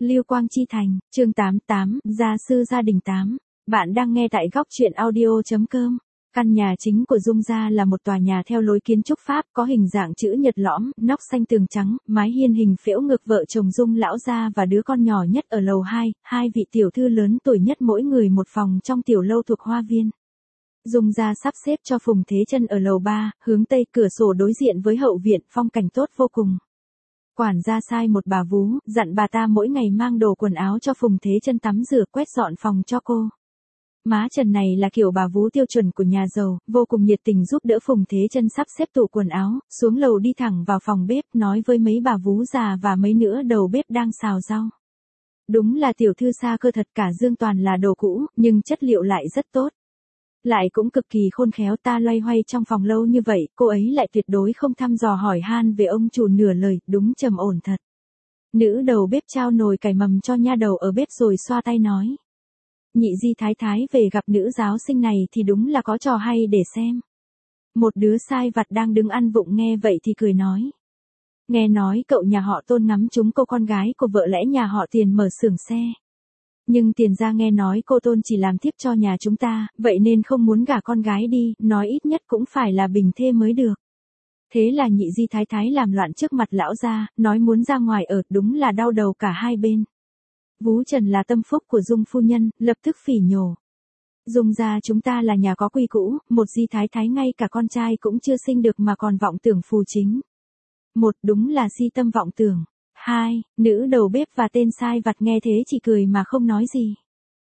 Lưu Quang Chi Thành, chương 88, gia sư gia đình 8. Bạn đang nghe tại góc truyện audio.com. Căn nhà chính của Dung gia là một tòa nhà theo lối kiến trúc Pháp, có hình dạng chữ nhật lõm, nóc xanh tường trắng, mái hiên hình phễu ngực vợ chồng Dung lão gia và đứa con nhỏ nhất ở lầu 2, hai vị tiểu thư lớn tuổi nhất mỗi người một phòng trong tiểu lâu thuộc Hoa Viên. Dung gia sắp xếp cho Phùng Thế Chân ở lầu 3, hướng tây, cửa sổ đối diện với hậu viện, phong cảnh tốt vô cùng. Quản gia sai một bà vú, dặn bà ta mỗi ngày mang đồ quần áo cho Phùng Thế Chân tắm rửa, quét dọn phòng cho cô. Má Trần này là kiểu bà vú tiêu chuẩn của nhà giàu, vô cùng nhiệt tình giúp đỡ Phùng Thế Chân sắp xếp tủ quần áo, xuống lầu đi thẳng vào phòng bếp, nói với mấy bà vú già và mấy nữa đầu bếp đang xào rau. Đúng là tiểu thư xa cơ thật, cả dương toàn là đồ cũ, nhưng chất liệu lại rất tốt. Lại cũng cực kỳ khôn khéo, ta loay hoay trong phòng lâu như vậy, cô ấy lại tuyệt đối không thăm dò hỏi han về ông chủ nửa lời, đúng trầm ổn thật. Nữ đầu bếp trao nồi cải mầm cho nha đầu ở bếp rồi xoa tay nói. Nhị di thái thái về gặp nữ giáo sinh này thì đúng là có trò hay để xem. Một đứa sai vặt đang đứng ăn vụng nghe vậy thì cười nói. Nghe nói cậu nhà họ Tôn ngắm trúng cô con gái của vợ lẽ nhà họ Tiền mở xưởng xe. Nhưng Tiền gia nghe nói cô Tôn chỉ làm thiếp cho nhà chúng ta, vậy nên không muốn gả con gái đi, nói ít nhất cũng phải là bình thê mới được. Thế là nhị di thái thái làm loạn trước mặt lão gia, nói muốn ra ngoài ở, đúng là đau đầu cả hai bên. Vú Trần là tâm phúc của Dung phu nhân, lập tức phỉ nhổ. Dung gia chúng ta là nhà có quy cũ, một di thái thái ngay cả con trai cũng chưa sinh được mà còn vọng tưởng phù chính. Một, đúng là si tâm vọng tưởng. Hai, nữ đầu bếp và tên sai vặt nghe thế chỉ cười mà không nói gì.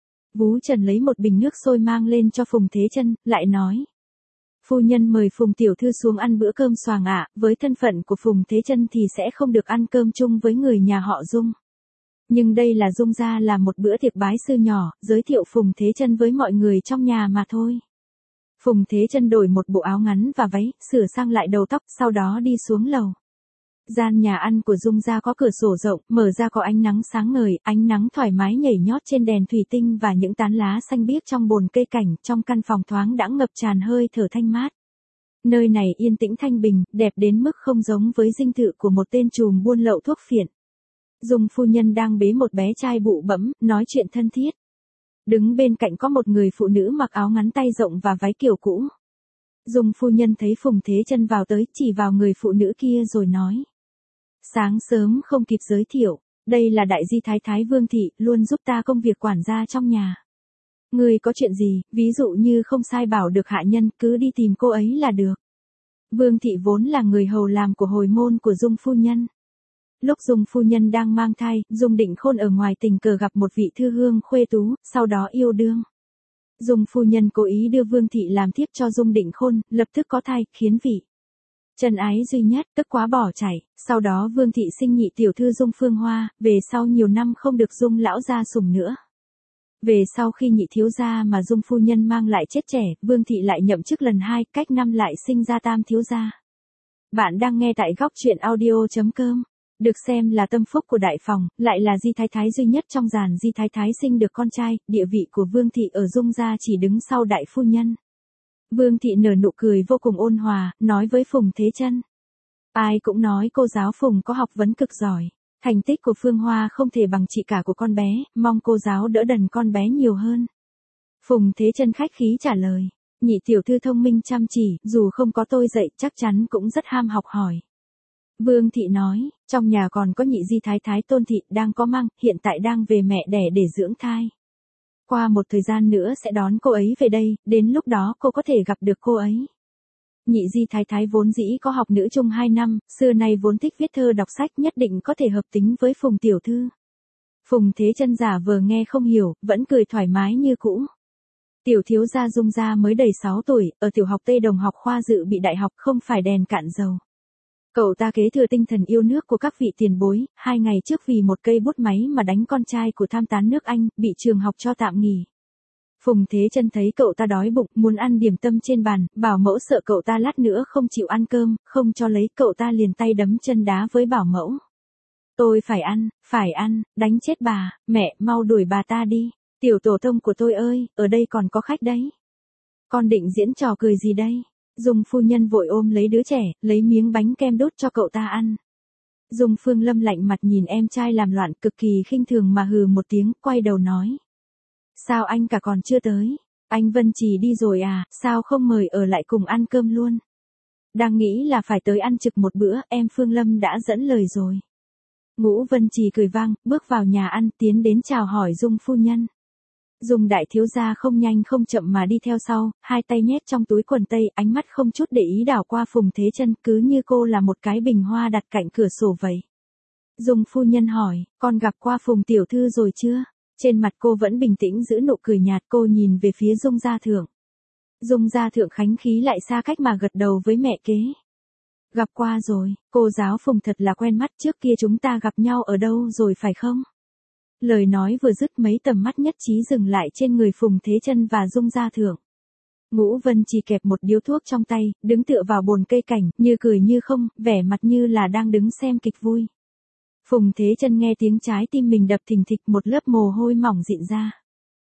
Vú Trần lấy một bình nước sôi mang lên cho Phùng Thế Chân, lại nói. Phu nhân mời Phùng tiểu thư xuống ăn bữa cơm xoàng ạ, với thân phận của Phùng Thế Chân thì sẽ không được ăn cơm chung với người nhà họ Dung. Nhưng đây là Dung gia là một bữa tiệc bái sư nhỏ, giới thiệu Phùng Thế Chân với mọi người trong nhà mà thôi. Phùng Thế Chân đổi một bộ áo ngắn và váy, sửa sang lại đầu tóc, sau đó đi xuống lầu. Gian nhà ăn của Dung gia có cửa sổ rộng, mở ra có ánh nắng sáng ngời, ánh nắng thoải mái nhảy nhót trên đèn thủy tinh và những tán lá xanh biếc trong bồn cây cảnh, trong căn phòng thoáng đãng ngập tràn hơi thở thanh mát. Nơi này yên tĩnh thanh bình, đẹp đến mức không giống với dinh thự của một tên trùm buôn lậu thuốc phiện. Dung phu nhân đang bế một bé trai bụ bẫm, nói chuyện thân thiết. Đứng bên cạnh có một người phụ nữ mặc áo ngắn tay rộng và váy kiểu cũ. Dung phu nhân thấy Phùng Thế Chân vào tới, chỉ vào người phụ nữ kia rồi nói. Sáng sớm không kịp giới thiệu, đây là đại di thái thái Vương Thị, luôn giúp ta công việc quản gia trong nhà. Người có chuyện gì, ví dụ như không sai bảo được hạ nhân, cứ đi tìm cô ấy là được. Vương Thị vốn là người hầu làm của hồi môn của Dung phu nhân. Lúc Dung phu nhân đang mang thai, Dung Định Khôn ở ngoài tình cờ gặp một vị thư hương khuê tú, sau đó yêu đương. Dung phu nhân cố ý đưa Vương Thị làm thiếp cho Dung Định Khôn, lập tức có thai, khiến vị trần ái duy nhất, tức quá bỏ chạy. Sau đó Vương Thị sinh nhị tiểu thư Dung Phương Hoa, về sau nhiều năm không được Dung lão gia sủng nữa. Về sau khi nhị thiếu gia mà Dung phu nhân mang lại chết trẻ, Vương Thị lại nhậm chức lần 2, cách năm lại sinh ra tam thiếu gia. Bạn đang nghe tại góc truyện audio.com. Được xem là tâm phúc của đại phòng, lại là di thái thái duy nhất trong dàn di thái thái sinh được con trai, địa vị của Vương Thị ở Dung gia chỉ đứng sau đại phu nhân. Vương Thị nở nụ cười vô cùng ôn hòa, nói với Phùng Thế Chân. Ai cũng nói cô giáo Phùng có học vấn cực giỏi. Thành tích của Phương Hoa không thể bằng chị cả của con bé, mong cô giáo đỡ đần con bé nhiều hơn. Phùng Thế Chân khách khí trả lời. Nhị tiểu thư thông minh chăm chỉ, dù không có tôi dạy chắc chắn cũng rất ham học hỏi. Vương Thị nói, trong nhà còn có nhị di thái thái Tôn Thị đang có mang, hiện tại đang về mẹ đẻ để dưỡng thai. Qua một thời gian nữa sẽ đón cô ấy về đây, đến lúc đó cô có thể gặp được cô ấy. Nhị di thái thái vốn dĩ có học nữ trung 2 năm, xưa nay vốn thích viết thơ đọc sách, nhất định có thể hợp tính với Phùng tiểu thư. Phùng Thế Chân giả vờ nghe không hiểu, vẫn cười thoải mái như cũ. Tiểu thiếu gia Dung gia mới đầy 6 tuổi, ở tiểu học Tây Đồng học khoa dự bị đại học, không phải đèn cạn dầu. Cậu ta kế thừa tinh thần yêu nước của các vị tiền bối, 2 ngày trước vì một cây bút máy mà đánh con trai của tham tán nước Anh, bị trường học cho tạm nghỉ. Phùng Thế Chân thấy cậu ta đói bụng, muốn ăn điểm tâm trên bàn, bảo mẫu sợ cậu ta lát nữa không chịu ăn cơm, không cho lấy, cậu ta liền tay đấm chân đá với bảo mẫu. Tôi phải ăn, đánh chết bà, mẹ, mau đuổi bà ta đi. Tiểu tổ tông của tôi ơi, ở đây còn có khách đấy. Con định diễn trò cười gì đây? Dung phu nhân vội ôm lấy đứa trẻ, lấy miếng bánh kem đút cho cậu ta ăn. Dung Phương Lâm lạnh mặt nhìn em trai làm loạn, cực kỳ khinh thường mà hừ một tiếng, quay đầu nói. Sao anh cả còn chưa tới? Anh Vân Trì đi rồi à, sao không mời ở lại cùng ăn cơm luôn? Đang nghĩ là phải tới ăn trực một bữa, em Phương Lâm đã dẫn lời rồi. Ngũ Vân Trì cười vang, bước vào nhà ăn, tiến đến chào hỏi Dung phu nhân. Dung đại thiếu gia không nhanh không chậm mà đi theo sau, hai tay nhét trong túi quần tây, ánh mắt không chút để ý đảo qua Phùng Thế Chân, cứ như cô là một cái bình hoa đặt cạnh cửa sổ vậy. Dung phu nhân hỏi, con gặp qua Phùng tiểu thư rồi chưa? Trên mặt cô vẫn bình tĩnh giữ nụ cười nhạt, cô nhìn về phía Dung gia thượng. Dung gia thượng khánh khí lại xa cách mà gật đầu với mẹ kế. Gặp qua rồi, cô giáo Phùng thật là quen mắt, trước kia chúng ta gặp nhau ở đâu rồi phải không? Lời nói vừa dứt mấy tầm mắt nhất trí dừng lại trên người Phùng Thế Chân và Dung gia thượng. Ngũ Vân chỉ kẹp một điếu thuốc trong tay, đứng tựa vào bồn cây cảnh, như cười như không, vẻ mặt như là đang đứng xem kịch vui. Phùng Thế Chân nghe tiếng trái tim mình đập thình thịch, một lớp mồ hôi mỏng dịn ra.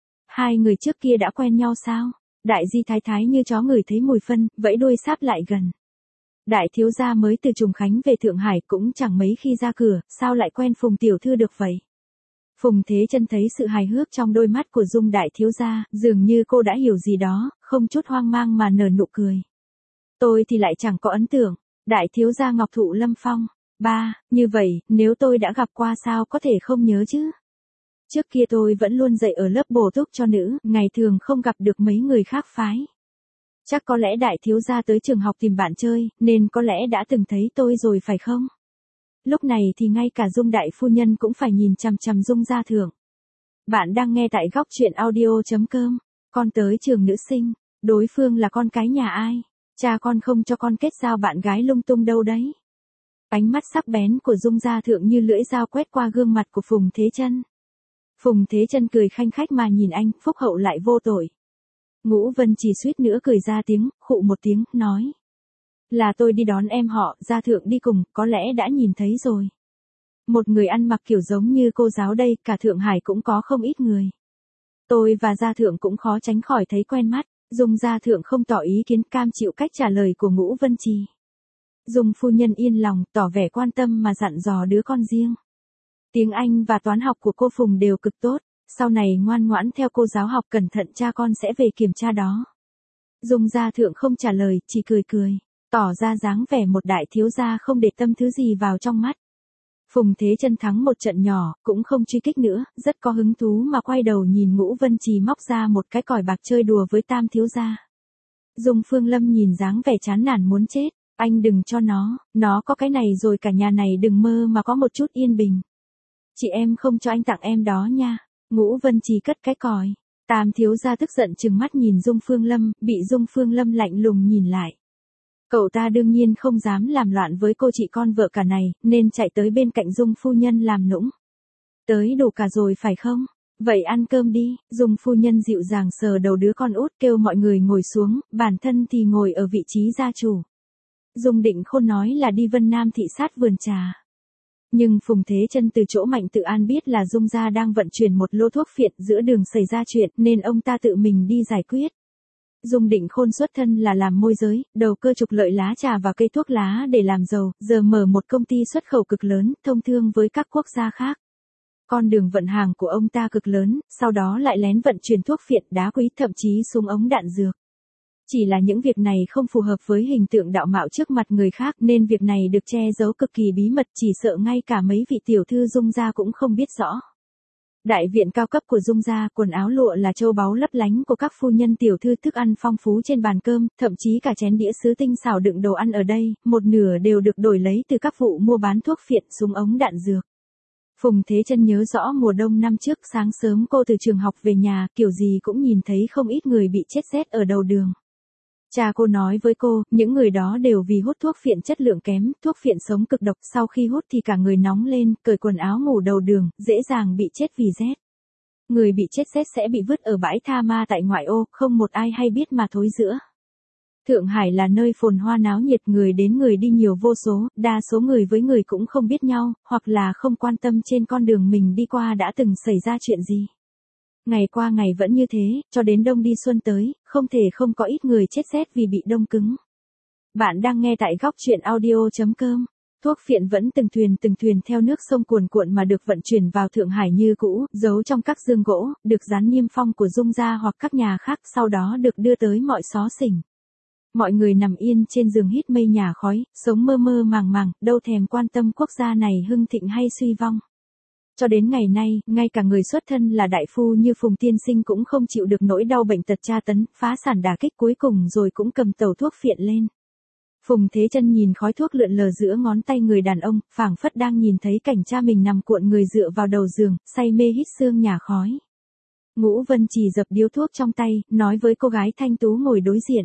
Hai người trước kia đã quen nhau sao? Đại di thái thái như chó ngửi thấy mùi phân, vẫy đuôi sáp lại gần. Đại thiếu gia mới từ Trùng Khánh về Thượng Hải cũng chẳng mấy khi ra cửa, sao lại quen Phùng tiểu thư được vậy? Phùng Thế Chân thấy sự hài hước trong đôi mắt của Dung đại thiếu gia, dường như cô đã hiểu gì đó, không chút hoang mang mà nở nụ cười. Tôi thì lại chẳng có ấn tượng, đại thiếu gia Ngọc Thụ Lâm Phong. Ba, như vậy, nếu tôi đã gặp qua sao có thể không nhớ chứ? Trước kia tôi vẫn luôn dạy ở lớp bổ túc cho nữ, ngày thường không gặp được mấy người khác phái. Chắc có lẽ đại thiếu gia tới trường học tìm bạn chơi, nên có lẽ đã từng thấy tôi rồi phải không? Lúc này thì ngay cả Dung đại phu nhân cũng phải nhìn chằm chằm Dung gia thượng. Bạn đang nghe tại góc truyện audio.com. Con tới trường nữ sinh, đối phương là con cái nhà ai? Cha con không cho con kết giao bạn gái lung tung đâu đấy. Ánh mắt sắc bén của Dung gia thượng như lưỡi dao quét qua gương mặt của Phùng Thế Chân. Phùng Thế Chân cười khanh khách mà nhìn anh, phúc hậu lại vô tội. Ngũ Vân chỉ suýt nữa cười ra tiếng, khụ một tiếng, nói. Là tôi đi đón em họ, gia thượng đi cùng, có lẽ đã nhìn thấy rồi. Một người ăn mặc kiểu giống như cô giáo đây, cả Thượng Hải cũng có không ít người. Tôi và gia thượng cũng khó tránh khỏi thấy quen mắt, Dung gia thượng không tỏ ý kiến, cam chịu cách trả lời của Ngũ Vân Trì. Dung phu nhân yên lòng, tỏ vẻ quan tâm mà dặn dò đứa con riêng. Tiếng Anh và toán học của cô Phùng đều cực tốt, sau này ngoan ngoãn theo cô giáo học, cẩn thận cha con sẽ về kiểm tra đó. Dung gia thượng không trả lời, chỉ cười cười, tỏ ra dáng vẻ một đại thiếu gia không để tâm thứ gì vào trong mắt. Phùng Thế Chân thắng một trận nhỏ, cũng không truy kích nữa, rất có hứng thú mà quay đầu nhìn Ngũ Vân Trì móc ra một cái còi bạc chơi đùa với Tam thiếu gia. Dung Phương Lâm nhìn dáng vẻ chán nản muốn chết, anh đừng cho nó có cái này rồi cả nhà này đừng mơ mà có một chút yên bình. Chị em không cho anh tặng em đó nha. Ngũ Vân Trì cất cái còi. Tam thiếu gia tức giận trừng mắt nhìn Dung Phương Lâm, bị Dung Phương Lâm lạnh lùng nhìn lại. Cậu ta đương nhiên không dám làm loạn với cô chị con vợ cả này, nên chạy tới bên cạnh Dung phu nhân làm nũng. Tới đủ cả rồi phải không? Vậy ăn cơm đi. Dung phu nhân dịu dàng sờ đầu đứa con út, kêu mọi người ngồi xuống, bản thân thì ngồi ở vị trí gia chủ. Dung Định Khôn nói là đi Vân Nam thị sát vườn trà. Nhưng Phùng Thế Chân từ chỗ Mạnh Tự An biết là Dung gia đang vận chuyển một lô thuốc phiện, giữa đường xảy ra chuyện nên ông ta tự mình đi giải quyết. Dung Định Khôn xuất thân là làm môi giới, đầu cơ trục lợi lá trà và cây thuốc lá để làm giàu, giờ mở một công ty xuất khẩu cực lớn, thông thương với các quốc gia khác. Con đường vận hàng của ông ta cực lớn, sau đó lại lén vận chuyển thuốc phiện, đá quý, thậm chí súng ống đạn dược. Chỉ là những việc này không phù hợp với hình tượng đạo mạo trước mặt người khác nên việc này được che giấu cực kỳ bí mật, chỉ sợ ngay cả mấy vị tiểu thư Dung gia cũng không biết rõ. Đại viện cao cấp của Dung gia, quần áo lụa là châu báu lấp lánh của các phu nhân tiểu thư, thức ăn phong phú trên bàn cơm, thậm chí cả chén đĩa sứ tinh xảo đựng đồ ăn ở đây, một nửa đều được đổi lấy từ các vụ mua bán thuốc phiện, súng ống đạn dược. Phùng Thế Chân nhớ rõ mùa đông năm trước, sáng sớm cô từ trường học về nhà, kiểu gì cũng nhìn thấy không ít người bị chết rét ở đầu đường. Cha cô nói với cô, những người đó đều vì hút thuốc phiện chất lượng kém, thuốc phiện sống cực độc, sau khi hút thì cả người nóng lên, cởi quần áo ngủ đầu đường, dễ dàng bị chết vì rét. Người bị chết rét sẽ bị vứt ở bãi tha ma tại ngoại ô, không một ai hay biết mà thối rữa. Thượng Hải là nơi phồn hoa náo nhiệt, người đến người đi nhiều vô số, đa số người với người cũng không biết nhau, hoặc là không quan tâm trên con đường mình đi qua đã từng xảy ra chuyện gì. Ngày qua ngày vẫn như thế, cho đến đông đi xuân tới, không thể không có ít người chết rét vì bị đông cứng. Bạn đang nghe tại góc truyện audio.com. Thuốc phiện vẫn từng thuyền theo nước sông cuồn cuộn mà được vận chuyển vào Thượng Hải như cũ, giấu trong các dương gỗ, được dán niêm phong của Dung gia hoặc các nhà khác, sau đó được đưa tới mọi xó xỉnh. Mọi người nằm yên trên giường hít mây nhà khói, sống mơ mơ màng màng, đâu thèm quan tâm quốc gia này hưng thịnh hay suy vong. Cho đến ngày nay, ngay cả người xuất thân là đại phu như Phùng tiên sinh cũng không chịu được nỗi đau bệnh tật tra tấn, phá sản đả kích cuối cùng rồi cũng cầm tàu thuốc phiện lên. Phùng Thế Chân nhìn khói thuốc lượn lờ giữa ngón tay người đàn ông, phảng phất đang nhìn thấy cảnh cha mình nằm cuộn người dựa vào đầu giường, say mê hít sương nhà khói. Ngũ Vân Trì dập điếu thuốc trong tay, nói với cô gái thanh tú ngồi đối diện.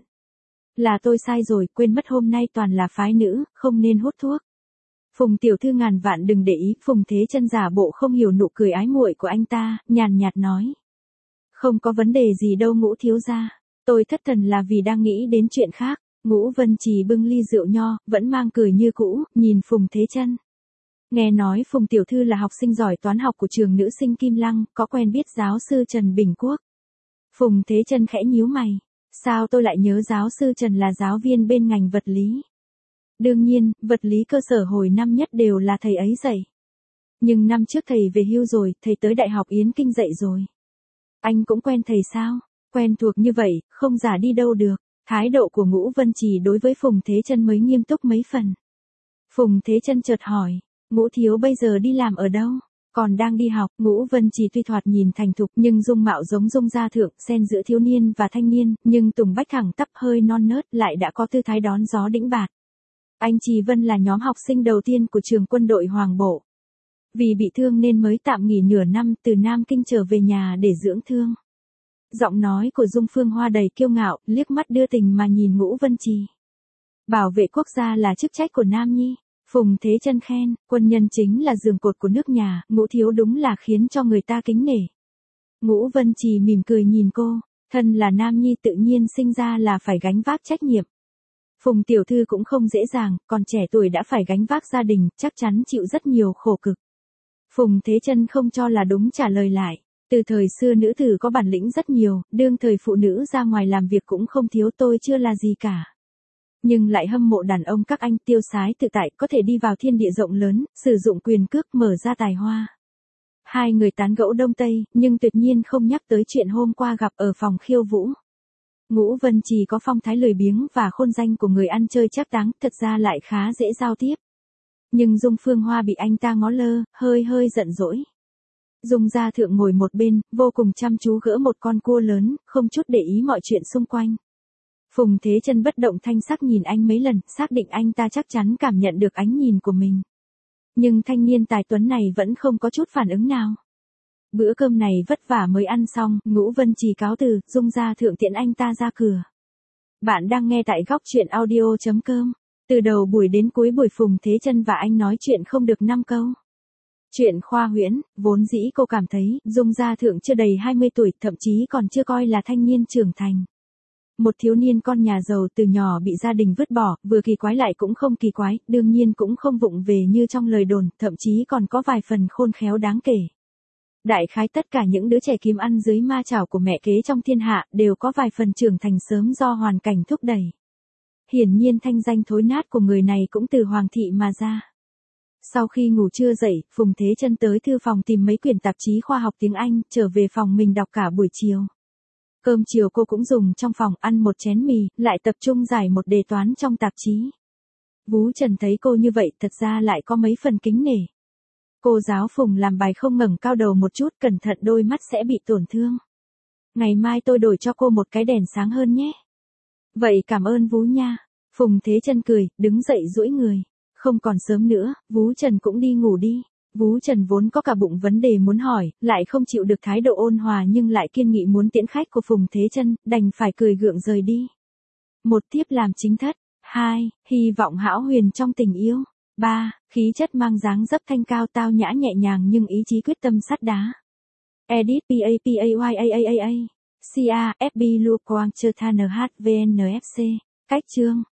Là tôi sai rồi, quên mất hôm nay toàn là phái nữ, không nên hút thuốc. Phùng tiểu thư ngàn vạn đừng để ý, Phùng Thế Chân giả bộ không hiểu nụ cười ái muội của anh ta, nhàn nhạt nói. Không có vấn đề gì đâu Ngũ thiếu gia, tôi thất thần là vì đang nghĩ đến chuyện khác. Ngũ Vân Trì bưng ly rượu nho, vẫn mang cười như cũ, nhìn Phùng Thế Chân. Nghe nói Phùng tiểu thư là học sinh giỏi toán học của trường nữ sinh Kim Lăng, có quen biết giáo sư Trần Bình Quốc. Phùng Thế Chân khẽ nhíu mày. Sao tôi lại nhớ giáo sư Trần là giáo viên bên ngành vật lý? Đương nhiên, vật lý cơ sở hồi năm nhất đều là thầy ấy dạy. Nhưng năm trước thầy về hưu rồi, thầy tới Đại học Yến Kinh dạy rồi. Anh cũng quen thầy sao? Quen thuộc như vậy, không giả đi đâu được. Thái độ của Ngũ Vân Trì đối với Phùng Thế Chân mới nghiêm túc mấy phần. Phùng Thế Chân chợt hỏi, Ngũ thiếu bây giờ đi làm ở đâu? Còn đang đi học. Ngũ Vân Trì tuy thoạt nhìn thành thục nhưng dung mạo giống Dung gia thượng, xen giữa thiếu niên và thanh niên, nhưng Tùng Bách thẳng tắp hơi non nớt lại đã có tư thái đón gió đĩnh bạt. Anh Trì Vân là nhóm học sinh đầu tiên của trường quân đội Hoàng Bộ. Vì bị thương nên mới tạm nghỉ nửa năm từ Nam Kinh trở về nhà để dưỡng thương. Giọng nói của Dung Phương Hoa đầy kiêu ngạo, liếc mắt đưa tình mà nhìn Ngũ Vân Trì. Bảo vệ quốc gia là chức trách của Nam Nhi. Phùng Thế Chân khen, quân nhân chính là giường cột của nước nhà, Ngũ thiếu đúng là khiến cho người ta kính nể. Ngũ Vân Trì mỉm cười nhìn cô, thân là Nam Nhi tự nhiên sinh ra là phải gánh vác trách nhiệm. Phùng tiểu thư cũng không dễ dàng, còn trẻ tuổi đã phải gánh vác gia đình, chắc chắn chịu rất nhiều khổ cực. Phùng Thế Chân không cho là đúng trả lời lại. Từ thời xưa nữ tử có bản lĩnh rất nhiều, đương thời phụ nữ ra ngoài làm việc cũng không thiếu, tôi chưa là gì cả. Nhưng lại hâm mộ đàn ông các anh tiêu sái tự tại, có thể đi vào thiên địa rộng lớn, sử dụng quyền cước mở ra tài hoa. Hai người tán gẫu đông tây, nhưng tuyệt nhiên không nhắc tới chuyện hôm qua gặp ở phòng khiêu vũ. Ngũ Vân Trì có phong thái lười biếng và khôn danh của người ăn chơi chắc táng, thật ra lại khá dễ giao tiếp. Nhưng Dung Phương Hoa bị anh ta ngó lơ, hơi giận dỗi. Dung gia thượng ngồi một bên, vô cùng chăm chú gỡ một con cua lớn, không chút để ý mọi chuyện xung quanh. Phùng Thế Chân bất động thanh sắc nhìn anh mấy lần, xác định anh ta chắc chắn cảm nhận được ánh nhìn của mình. Nhưng thanh niên tài tuấn này vẫn không có chút phản ứng nào. Bữa cơm này vất vả mới ăn xong, Ngũ Vân Trì cáo từ, Dung gia thượng tiễn anh ta ra cửa. Bạn đang nghe tại góc truyện audio.com. Từ đầu buổi đến cuối buổi Phùng Thế Chân và anh nói chuyện không được 5 câu. Chuyện khoa huyễn, vốn dĩ cô cảm thấy, Dung gia thượng chưa đầy 20 tuổi, thậm chí còn chưa coi là thanh niên trưởng thành. Một thiếu niên con nhà giàu từ nhỏ bị gia đình vứt bỏ, vừa kỳ quái lại cũng không kỳ quái, đương nhiên cũng không vụng về như trong lời đồn, thậm chí còn có vài phần khôn khéo đáng kể. Đại khái tất cả những đứa trẻ kiếm ăn dưới ma chảo của mẹ kế trong thiên hạ, đều có vài phần trưởng thành sớm do hoàn cảnh thúc đẩy. Hiển nhiên thanh danh thối nát của người này cũng từ Hoàng thị mà ra. Sau khi ngủ trưa dậy, Phùng Thế Chân tới thư phòng tìm mấy quyển tạp chí khoa học tiếng Anh, trở về phòng mình đọc cả buổi chiều. Cơm chiều cô cũng dùng trong phòng, ăn một chén mì, lại tập trung giải một đề toán trong tạp chí. Vú Trần thấy cô như vậy thật ra lại có mấy phần kính nể. Cô giáo Phùng làm bài không ngẩng cao đầu một chút, cẩn thận đôi mắt sẽ bị tổn thương. Ngày mai tôi đổi cho cô một cái đèn sáng hơn nhé. Vậy cảm ơn Vú nha. Phùng Thế Chân cười, đứng dậy duỗi người. Không còn sớm nữa, Vú Trần cũng đi ngủ đi. Vú Trần vốn có cả bụng vấn đề muốn hỏi, lại không chịu được thái độ ôn hòa nhưng lại kiên nghị muốn tiễn khách của Phùng Thế Chân, đành phải cười gượng rời đi. 1. Tiếp làm chính thất. 2. Hy vọng hão huyền trong tình yêu. 3. Khí chất mang dáng dấp thanh cao tao nhã nhẹ nhàng nhưng ý chí quyết tâm sắt đá. Edit PAPAYAAAA. CA FB Lu Quang Chơ Than HVNFC. Cách chương.